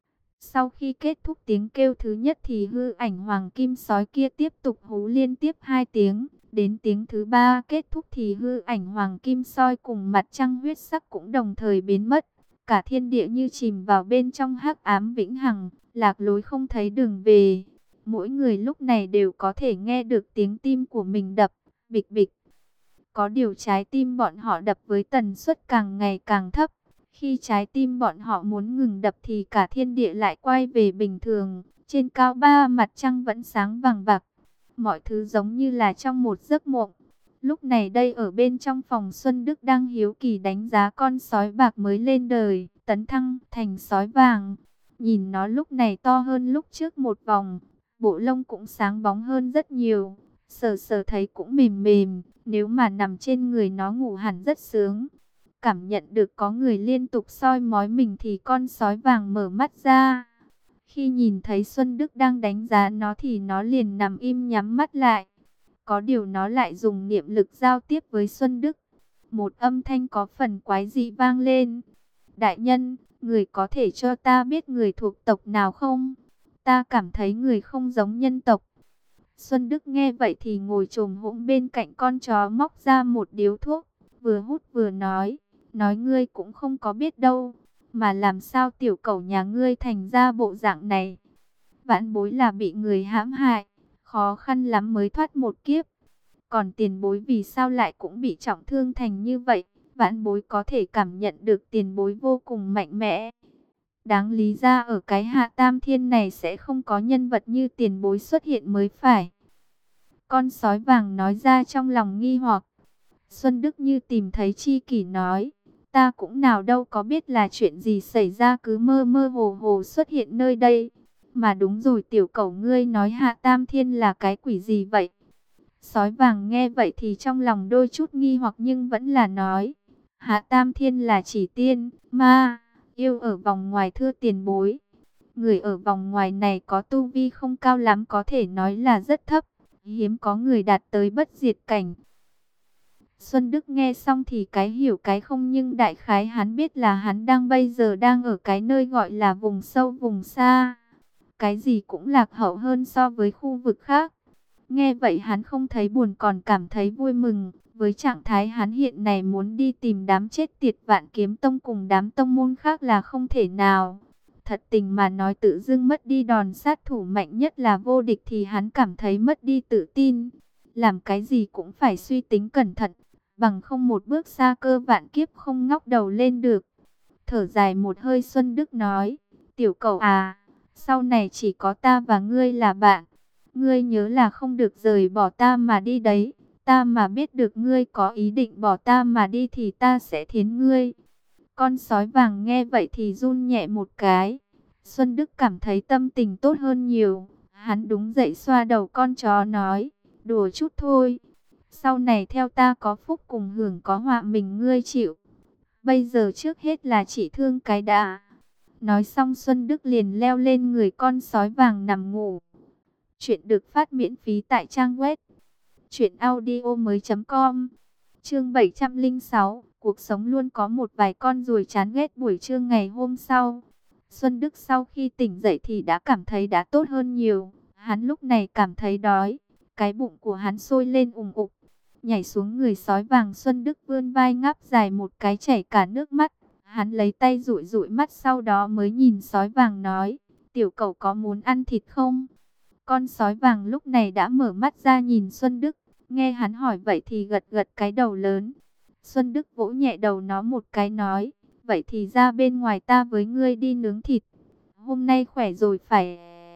Sau khi kết thúc tiếng kêu thứ nhất thì hư ảnh hoàng kim sói kia tiếp tục hú liên tiếp hai tiếng. Đến tiếng thứ ba kết thúc thì hư ảnh hoàng kim sói cùng mặt trăng huyết sắc cũng đồng thời biến mất. Cả thiên địa như chìm vào bên trong hắc ám vĩnh hằng, lạc lối không thấy đường về. Mỗi người lúc này đều có thể nghe được tiếng tim của mình đập, bịch bịch. Có điều trái tim bọn họ đập với tần suất càng ngày càng thấp. Khi trái tim bọn họ muốn ngừng đập thì cả thiên địa lại quay về bình thường. Trên cao ba mặt trăng vẫn sáng vàng bạc. Mọi thứ giống như là trong một giấc mộng. Lúc này đây ở bên trong phòng, Xuân Đức đang hiếu kỳ đánh giá con sói bạc mới lên đời, tấn thăng thành sói vàng. Nhìn nó lúc này to hơn lúc trước một vòng, bộ lông cũng sáng bóng hơn rất nhiều. Sờ sờ thấy cũng mềm mềm, nếu mà nằm trên người nó ngủ hẳn rất sướng. Cảm nhận được có người liên tục soi mói mình thì con sói vàng mở mắt ra. Khi nhìn thấy Xuân Đức đang đánh giá nó thì nó liền nằm im nhắm mắt lại. Có điều nó lại dùng niệm lực giao tiếp với Xuân Đức. Một âm thanh có phần quái dị vang lên. Đại nhân, người có thể cho ta biết người thuộc tộc nào không? Ta cảm thấy người không giống nhân tộc. Xuân Đức nghe vậy thì ngồi chồm hổm bên cạnh con chó, móc ra một điếu thuốc, vừa hút vừa nói, nói ngươi cũng không có biết đâu, mà làm sao tiểu cẩu nhà ngươi thành ra bộ dạng này? Vãn bối là bị người hãm hại, khó khăn lắm mới thoát một kiếp, còn tiền bối vì sao lại cũng bị trọng thương thành như vậy? Vãn bối có thể cảm nhận được tiền bối vô cùng mạnh mẽ. Đáng lý ra ở cái Hạ Tam Thiên này sẽ không có nhân vật như tiền bối xuất hiện mới phải. Con sói vàng nói ra trong lòng nghi hoặc. Xuân Đức như tìm thấy tri kỷ nói, ta cũng nào đâu có biết là chuyện gì xảy ra, cứ mơ mơ hồ hồ xuất hiện nơi đây. Mà đúng rồi, tiểu cẩu ngươi nói Hạ Tam Thiên là cái quỷ gì vậy? Sói vàng nghe vậy thì trong lòng đôi chút nghi hoặc nhưng vẫn là nói, Hạ Tam Thiên là chỉ tiên, ma, yêu ở vòng ngoài thưa tiền bối. Người ở vòng ngoài này có tu vi không cao lắm, có thể nói là rất thấp. Hiếm có người đạt tới bất diệt cảnh. Xuân Đức nghe xong thì cái hiểu cái không, nhưng đại khái hắn biết là hắn đang bây giờ đang ở cái nơi gọi là vùng sâu vùng xa. Cái gì cũng lạc hậu hơn so với khu vực khác. Nghe vậy hắn không thấy buồn còn cảm thấy vui mừng. Với trạng thái hắn hiện này muốn đi tìm đám chết tiệt Vạn Kiếm Tông cùng đám tông môn khác là không thể nào. Thật tình mà nói, tự dưng mất đi đòn sát thủ mạnh nhất là vô địch thì hắn cảm thấy mất đi tự tin. Làm cái gì cũng phải suy tính cẩn thận, bằng không một bước xa cơ vạn kiếp không ngóc đầu lên được. Thở dài một hơi, Xuân Đức nói, tiểu cẩu à, sau này chỉ có ta và ngươi là bạn. Ngươi nhớ là không được rời bỏ ta mà đi đấy. Ta mà biết được ngươi có ý định bỏ ta mà đi thì ta sẽ thiến ngươi. Con sói vàng nghe vậy thì run nhẹ một cái. Xuân Đức cảm thấy tâm tình tốt hơn nhiều. Hắn đúng dậy xoa đầu con chó nói, đùa chút thôi. Sau này theo ta có phúc cùng hưởng, có họa mình ngươi chịu. Bây giờ trước hết là chỉ thương cái đã. Nói xong Xuân Đức liền leo lên người con sói vàng nằm ngủ. Chuyện được phát miễn phí tại trang web truyện audio mới chấm com. Chương bảy trăm lẻ sáu, cuộc sống luôn có một vài con ruồi chán ghét. Buổi trưa ngày hôm sau, Xuân Đức sau khi tỉnh dậy thì đã cảm thấy đã tốt hơn nhiều. Hắn lúc này cảm thấy đói, cái bụng của hắn sôi lên ùng ục. Nhảy xuống người sói vàng, Xuân Đức vươn vai ngáp dài một cái chảy cả nước mắt. Hắn lấy tay dụi dụi mắt, sau đó mới nhìn sói vàng nói: tiểu cẩu có muốn ăn thịt không? Con sói vàng lúc này đã mở mắt ra nhìn Xuân Đức. Nghe hắn hỏi vậy thì gật gật cái đầu lớn. Xuân Đức vỗ nhẹ đầu nó một cái nói: vậy thì ra bên ngoài ta với ngươi đi nướng thịt. Hôm nay khỏe rồi phải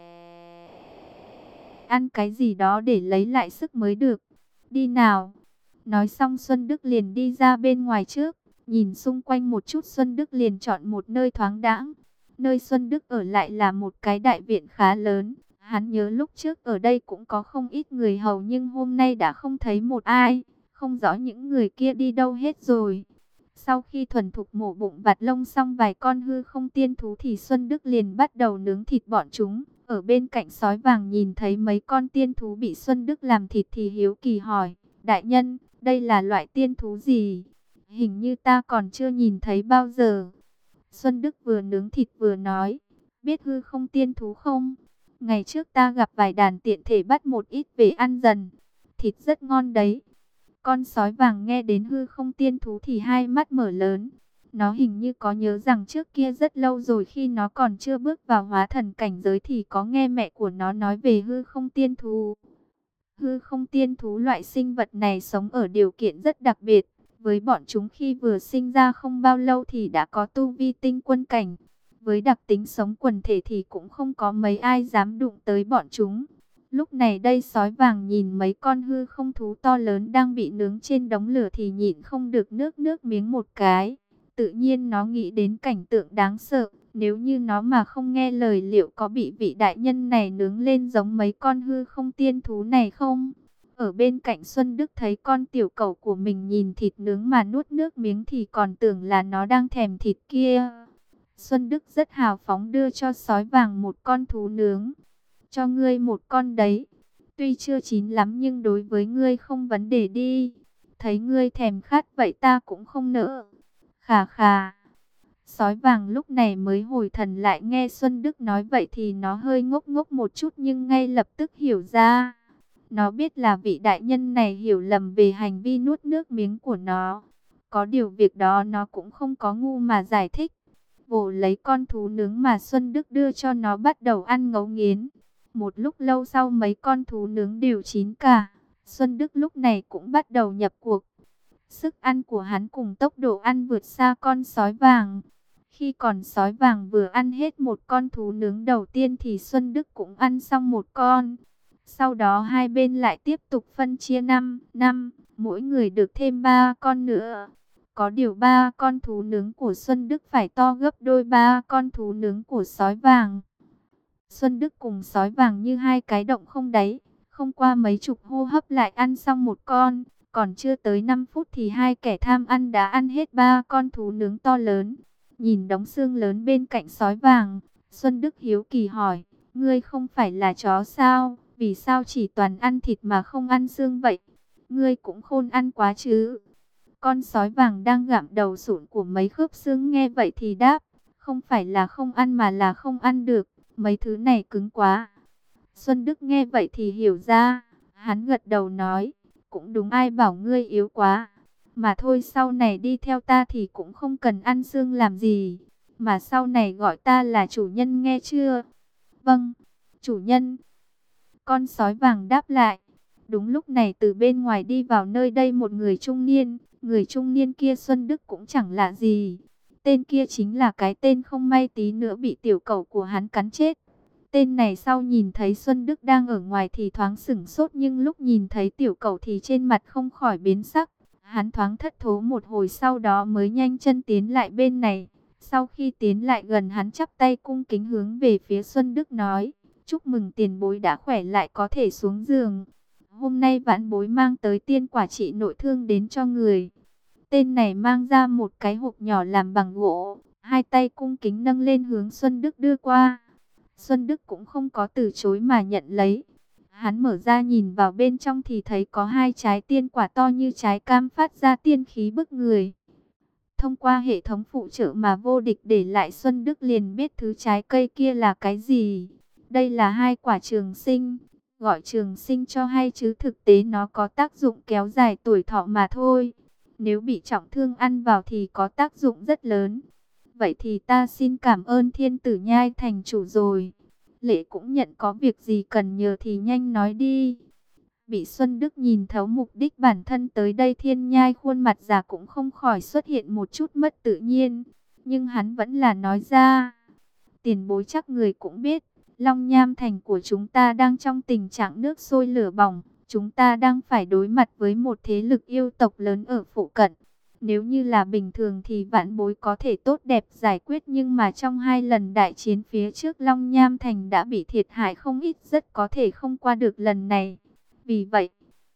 ăn cái gì đó để lấy lại sức mới được. Đi nào. Nói xong Xuân Đức liền đi ra bên ngoài trước. Nhìn xung quanh một chút, Xuân Đức liền chọn một nơi thoáng đãng. Nơi Xuân Đức ở lại là một cái đại viện khá lớn. Hắn nhớ lúc trước ở đây cũng có không ít người hầu, nhưng hôm nay đã không thấy một ai. Không rõ những người kia đi đâu hết rồi. Sau khi thuần thục mổ bụng vặt lông xong vài con hư không tiên thú thì Xuân Đức liền bắt đầu nướng thịt bọn chúng. Ở bên cạnh sói vàng nhìn thấy mấy con tiên thú bị Xuân Đức làm thịt thì hiếu kỳ hỏi: đại nhân, đây là loại tiên thú gì? Hình như ta còn chưa nhìn thấy bao giờ. Xuân Đức vừa nướng thịt vừa nói: biết hư không tiên thú không? Ngày trước ta gặp vài đàn tiện thể bắt một ít về ăn dần. Thịt rất ngon đấy. Con sói vàng nghe đến hư không tiên thú thì hai mắt mở lớn. Nó hình như có nhớ rằng trước kia rất lâu rồi, khi nó còn chưa bước vào hóa thần cảnh giới thì có nghe mẹ của nó nói về hư không tiên thú. Hư không tiên thú, loại sinh vật này sống ở điều kiện rất đặc biệt. Với bọn chúng khi vừa sinh ra không bao lâu thì đã có tu vi tinh quân cảnh. Với đặc tính sống quần thể thì cũng không có mấy ai dám đụng tới bọn chúng. Lúc này đây sói vàng nhìn mấy con hư không thú to lớn đang bị nướng trên đống lửa thì nhịn không được nước nước miếng một cái. Tự nhiên nó nghĩ đến cảnh tượng đáng sợ. Nếu như nó mà không nghe lời, liệu có bị vị đại nhân này nướng lên giống mấy con hư không tiên thú này không? Ở bên cạnh Xuân Đức thấy con tiểu cẩu của mình nhìn thịt nướng mà nuốt nước miếng thì còn tưởng là nó đang thèm thịt kia. Xuân Đức rất hào phóng đưa cho sói vàng một con thú nướng. Cho ngươi một con đấy. Tuy chưa chín lắm nhưng đối với ngươi không vấn đề đi. Thấy ngươi thèm khát vậy ta cũng không nỡ. Khà khà. Sói vàng lúc này mới hồi thần lại, nghe Xuân Đức nói vậy thì nó hơi ngốc ngốc một chút nhưng ngay lập tức hiểu ra. Nó biết là vị đại nhân này hiểu lầm về hành vi nuốt nước miếng của nó. Có điều việc đó nó cũng không có ngu mà giải thích. Vồ lấy con thú nướng mà Xuân Đức đưa cho nó bắt đầu ăn ngấu nghiến. Một lúc lâu sau mấy con thú nướng đều chín cả. Xuân Đức lúc này cũng bắt đầu nhập cuộc. Sức ăn của hắn cùng tốc độ ăn vượt xa con sói vàng. Khi còn sói vàng vừa ăn hết một con thú nướng đầu tiên thì Xuân Đức cũng ăn xong một con. Sau đó hai bên lại tiếp tục phân chia năm, năm, mỗi người được thêm ba con nữa. Có điều ba con thú nướng của Xuân Đức phải to gấp đôi ba con thú nướng của sói vàng. Xuân Đức cùng sói vàng như hai cái động không đáy, không qua mấy chục hô hấp lại ăn xong một con. Còn chưa tới năm phút thì hai kẻ tham ăn đã ăn hết ba con thú nướng to lớn. Nhìn đống xương lớn bên cạnh sói vàng, Xuân Đức hiếu kỳ hỏi: ngươi không phải là chó sao? Vì sao chỉ toàn ăn thịt mà không ăn xương vậy? Ngươi cũng khôn ăn quá chứ. Con sói vàng đang gặm đầu sụn của mấy khớp xương nghe vậy thì đáp: không phải là không ăn mà là không ăn được. Mấy thứ này cứng quá. Xuân Đức nghe vậy thì hiểu ra. Hắn gật đầu nói: cũng đúng, ai bảo ngươi yếu quá. Mà thôi, sau này đi theo ta thì cũng không cần ăn xương làm gì. Mà sau này gọi ta là chủ nhân nghe chưa? Vâng, chủ nhân. Con sói vàng đáp lại. Đúng lúc này từ bên ngoài đi vào nơi đây một người trung niên. Người trung niên kia Xuân Đức cũng chẳng lạ gì. Tên kia chính là cái tên không may tí nữa bị tiểu cẩu của hắn cắn chết. Tên này sau nhìn thấy Xuân Đức đang ở ngoài thì thoáng sửng sốt, nhưng lúc nhìn thấy tiểu cẩu thì trên mặt không khỏi biến sắc. Hắn thoáng thất thố một hồi, sau đó mới nhanh chân tiến lại bên này. Sau khi tiến lại gần, hắn chắp tay cung kính hướng về phía Xuân Đức nói: chúc mừng tiền bối đã khỏe lại có thể xuống giường. Hôm nay vãn bối mang tới tiên quả trị nội thương đến cho người. Tên này mang ra một cái hộp nhỏ làm bằng gỗ, hai tay cung kính nâng lên hướng Xuân Đức đưa qua. Xuân Đức cũng không có từ chối mà nhận lấy. Hắn mở ra nhìn vào bên trong thì thấy có hai trái tiên quả to như trái cam phát ra tiên khí bức người. Thông qua hệ thống phụ trợ mà vô địch để lại, Xuân Đức liền biết thứ trái cây kia là cái gì. Đây là hai quả trường sinh. Gọi trường sinh cho hay chứ thực tế nó có tác dụng kéo dài tuổi thọ mà thôi. Nếu bị trọng thương ăn vào thì có tác dụng rất lớn. Vậy thì ta xin cảm ơn Thiên Tử Nhai thành chủ rồi. Lệ cũng nhận có việc gì cần nhờ thì nhanh nói đi. Bị Xuân Đức nhìn thấu mục đích bản thân tới đây, Thiên Nhai khuôn mặt già cũng không khỏi xuất hiện một chút mất tự nhiên. Nhưng hắn vẫn là nói ra. Tiền bối chắc người cũng biết, Long Nham thành của chúng ta đang trong tình trạng nước sôi lửa bỏng. Chúng ta đang phải đối mặt với một thế lực yêu tộc lớn ở phụ cận. Nếu như là bình thường thì vãn bối có thể tốt đẹp giải quyết, nhưng mà trong hai lần đại chiến phía trước Long Nham thành đã bị thiệt hại không ít, rất có thể không qua được lần này. Vì vậy,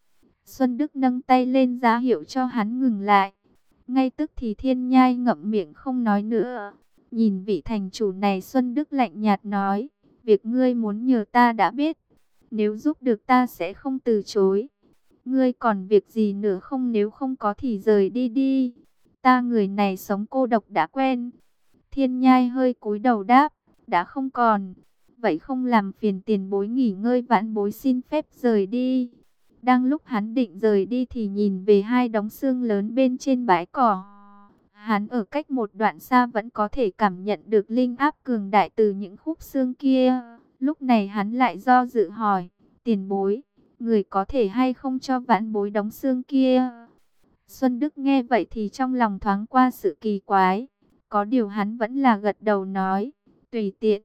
Xuân Đức nâng tay lên ra hiệu cho hắn ngừng lại. Ngay tức thì Thiên Nhai ngậm miệng không nói nữa. Nhìn vị thành chủ này, Xuân Đức lạnh nhạt nói, việc ngươi muốn nhờ ta đã biết. Nếu giúp được ta sẽ không từ chối. Ngươi còn việc gì nữa không? Nếu không có thì rời đi đi. Ta người này sống cô độc đã quen. Thiên Nhai hơi cúi đầu đáp, đã không còn. Vậy không làm phiền tiền bối nghỉ ngơi, vãn bối xin phép rời đi. Đang lúc hắn định rời đi thì nhìn về hai đống xương lớn bên trên bãi cỏ. Hắn ở cách một đoạn xa vẫn có thể cảm nhận được linh áp cường đại từ những khúc xương kia. Lúc này hắn lại do dự hỏi, tiền bối, người có thể hay không cho vãn bối đống xương kia? Xuân Đức nghe vậy thì trong lòng thoáng qua sự kỳ quái. Có điều hắn vẫn là gật đầu nói, tùy tiện.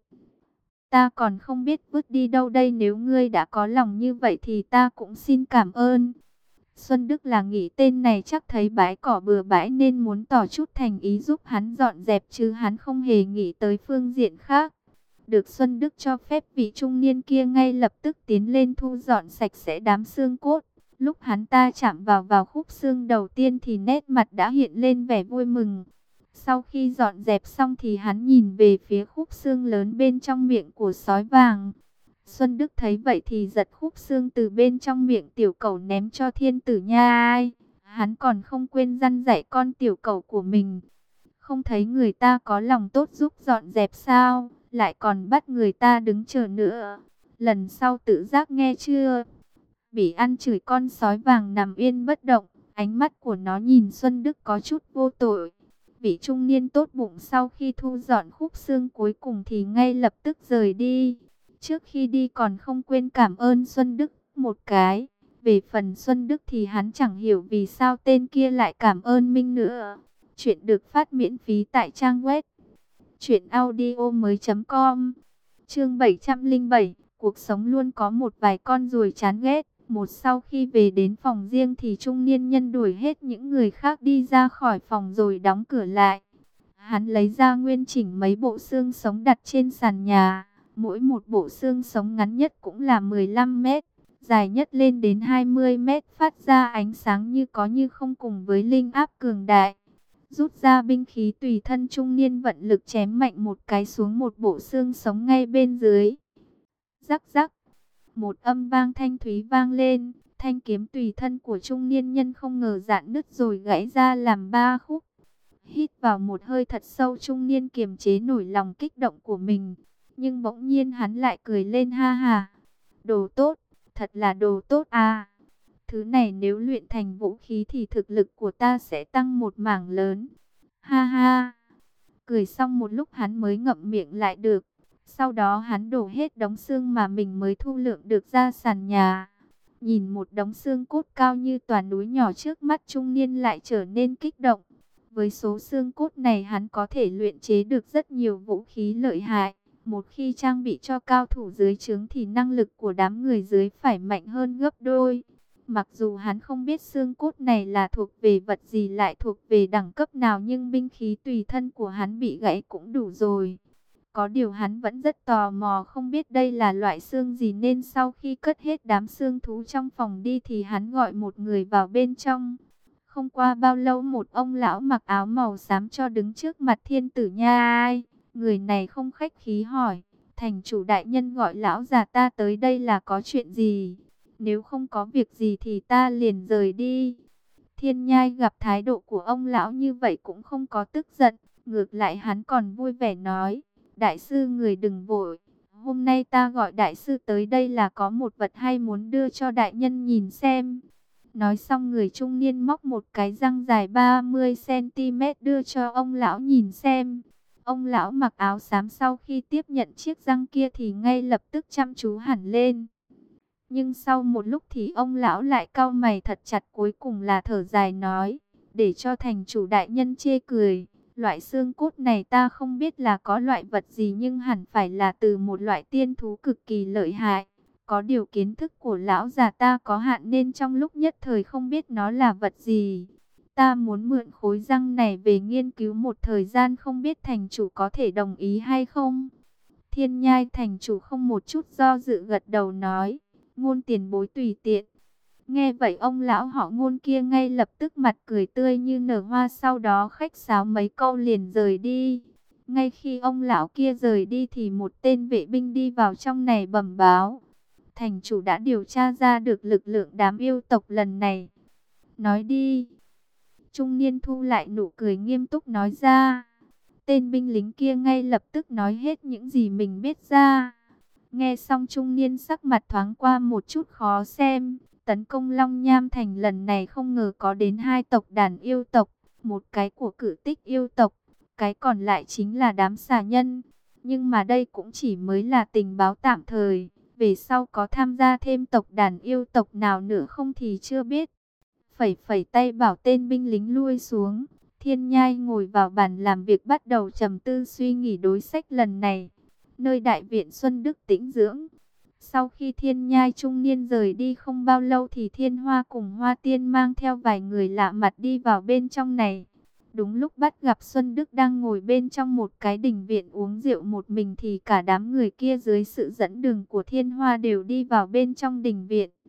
Ta còn không biết vứt đi đâu đây, nếu ngươi đã có lòng như vậy thì ta cũng xin cảm ơn. Xuân Đức là nghĩ tên này chắc thấy bãi cỏ bừa bãi nên muốn tỏ chút thành ý giúp hắn dọn dẹp, chứ hắn không hề nghĩ tới phương diện khác. Được Xuân Đức cho phép, vị trung niên kia ngay lập tức tiến lên thu dọn sạch sẽ đám xương cốt. Lúc hắn ta chạm vào vào khúc xương đầu tiên thì nét mặt đã hiện lên vẻ vui mừng. Sau khi dọn dẹp xong thì hắn nhìn về phía khúc xương lớn bên trong miệng của sói vàng. Xuân Đức thấy vậy thì giật khúc xương từ bên trong miệng tiểu cẩu ném cho Thiên Tử Nhai. Hắn còn không quên răn dạy con tiểu cẩu của mình. Không thấy người ta có lòng tốt giúp dọn dẹp sao, lại còn bắt người ta đứng chờ nữa. Lần sau tự giác nghe chưa? Bị ăn chửi, con sói vàng nằm yên bất động. Ánh mắt của nó nhìn Xuân Đức có chút vô tội. Vị trung niên tốt bụng sau khi thu dọn khúc xương cuối cùng thì ngay lập tức rời đi. Trước khi đi còn không quên cảm ơn Xuân Đức một cái. Về phần Xuân Đức thì hắn chẳng hiểu vì sao tên kia lại cảm ơn mình nữa. Chuyện được phát miễn phí tại trang web truyện audio mới chấm com. Chương bảy trăm lẻ bảy, cuộc sống luôn có một vài con ruồi chán ghét. Một sau khi về đến phòng riêng thì trung niên nhân đuổi hết những người khác đi ra khỏi phòng rồi đóng cửa lại. Hắn lấy ra nguyên chỉnh mấy bộ xương sống đặt trên sàn nhà. Mỗi một bộ xương sống ngắn nhất cũng là mười lăm mét, dài nhất lên đến hai mươi mét, phát ra ánh sáng như có như không cùng với linh áp cường đại. Rút ra binh khí tùy thân, trung niên vận lực chém mạnh một cái xuống một bộ xương sống ngay bên dưới. Rắc rắc, một âm vang thanh thúy vang lên, thanh kiếm tùy thân của trung niên nhân không ngờ rạn nứt rồi gãy ra làm ba khúc. Hít vào một hơi thật sâu, trung niên kiềm chế nổi lòng kích động của mình. Nhưng bỗng nhiên hắn lại cười lên ha ha. Đồ tốt, thật là đồ tốt à. Thứ này nếu luyện thành vũ khí thì thực lực của ta sẽ tăng một mảng lớn. Ha ha. Cười xong một lúc hắn mới ngậm miệng lại được. Sau đó hắn đổ hết đống xương mà mình mới thu lượm được ra sàn nhà. Nhìn một đống xương cốt cao như tòa núi nhỏ trước mắt, trung niên lại trở nên kích động. Với số xương cốt này hắn có thể luyện chế được rất nhiều vũ khí lợi hại. Một khi trang bị cho cao thủ dưới trướng thì năng lực của đám người dưới phải mạnh hơn gấp đôi. Mặc dù hắn không biết xương cốt này là thuộc về vật gì, lại thuộc về đẳng cấp nào, nhưng binh khí tùy thân của hắn bị gãy cũng đủ rồi. Có điều hắn vẫn rất tò mò không biết đây là loại xương gì, nên sau khi cất hết đám xương thú trong phòng đi thì hắn gọi một người vào bên trong. Không qua bao lâu một ông lão mặc áo màu xám cho đứng trước mặt Thiên Tử Nhai. Người này không khách khí hỏi, thành chủ đại nhân gọi lão già ta tới đây là có chuyện gì? Nếu không có việc gì thì ta liền rời đi. Thiên Nhai gặp thái độ của ông lão như vậy cũng không có tức giận, ngược lại hắn còn vui vẻ nói, đại sư người đừng vội, hôm nay ta gọi đại sư tới đây là có một vật hay muốn đưa cho đại nhân nhìn xem. Nói xong người trung niên móc một cái răng dài ba mươi xăng ti mét đưa cho ông lão nhìn xem. Ông lão mặc áo xám sau khi tiếp nhận chiếc răng kia thì ngay lập tức chăm chú hẳn lên. Nhưng sau một lúc thì ông lão lại cau mày thật chặt, cuối cùng là thở dài nói, để cho thành chủ đại nhân chê cười. Loại xương cốt này ta không biết là có loại vật gì, nhưng hẳn phải là từ một loại tiên thú cực kỳ lợi hại. Có điều kiến thức của lão già ta có hạn nên trong lúc nhất thời không biết nó là vật gì. Ta muốn mượn khối răng này về nghiên cứu một thời gian, không biết thành chủ có thể đồng ý hay không? Thiên Nhai thành chủ không một chút do dự gật đầu nói, Ngôn tiền bối tùy tiện. Nghe vậy ông lão họ Ngôn kia ngay lập tức mặt cười tươi như nở hoa, sau đó khách sáo mấy câu liền rời đi. Ngay khi ông lão kia rời đi thì một tên vệ binh đi vào trong này bẩm báo, thành chủ đã điều tra ra được lực lượng đám yêu tộc lần này. Nói đi. Trung niên thu lại nụ cười nghiêm túc nói ra. Tên binh lính kia ngay lập tức nói hết những gì mình biết ra. Nghe xong trung niên sắc mặt thoáng qua một chút khó xem. Tấn công Long Nham Thành lần này không ngờ có đến hai tộc đàn yêu tộc. Một cái của cử tích yêu tộc, cái còn lại chính là đám xà nhân. Nhưng mà đây cũng chỉ mới là tình báo tạm thời. Về sau có tham gia thêm tộc đàn yêu tộc nào nữa không thì chưa biết. Phẩy phẩy tay bảo tên binh lính lui xuống. Thiên Nhai ngồi vào bàn làm việc bắt đầu trầm tư suy nghĩ đối sách lần này. Nơi đại viện Xuân Đức tĩnh dưỡng. Sau khi Thiên Nhai trung niên rời đi không bao lâu thì Thiên Hoa cùng Hoa Tiên mang theo vài người lạ mặt đi vào bên trong này. Đúng lúc bắt gặp Xuân Đức đang ngồi bên trong một cái đình viện uống rượu một mình thì cả đám người kia dưới sự dẫn đường của Thiên Hoa đều đi vào bên trong đình viện.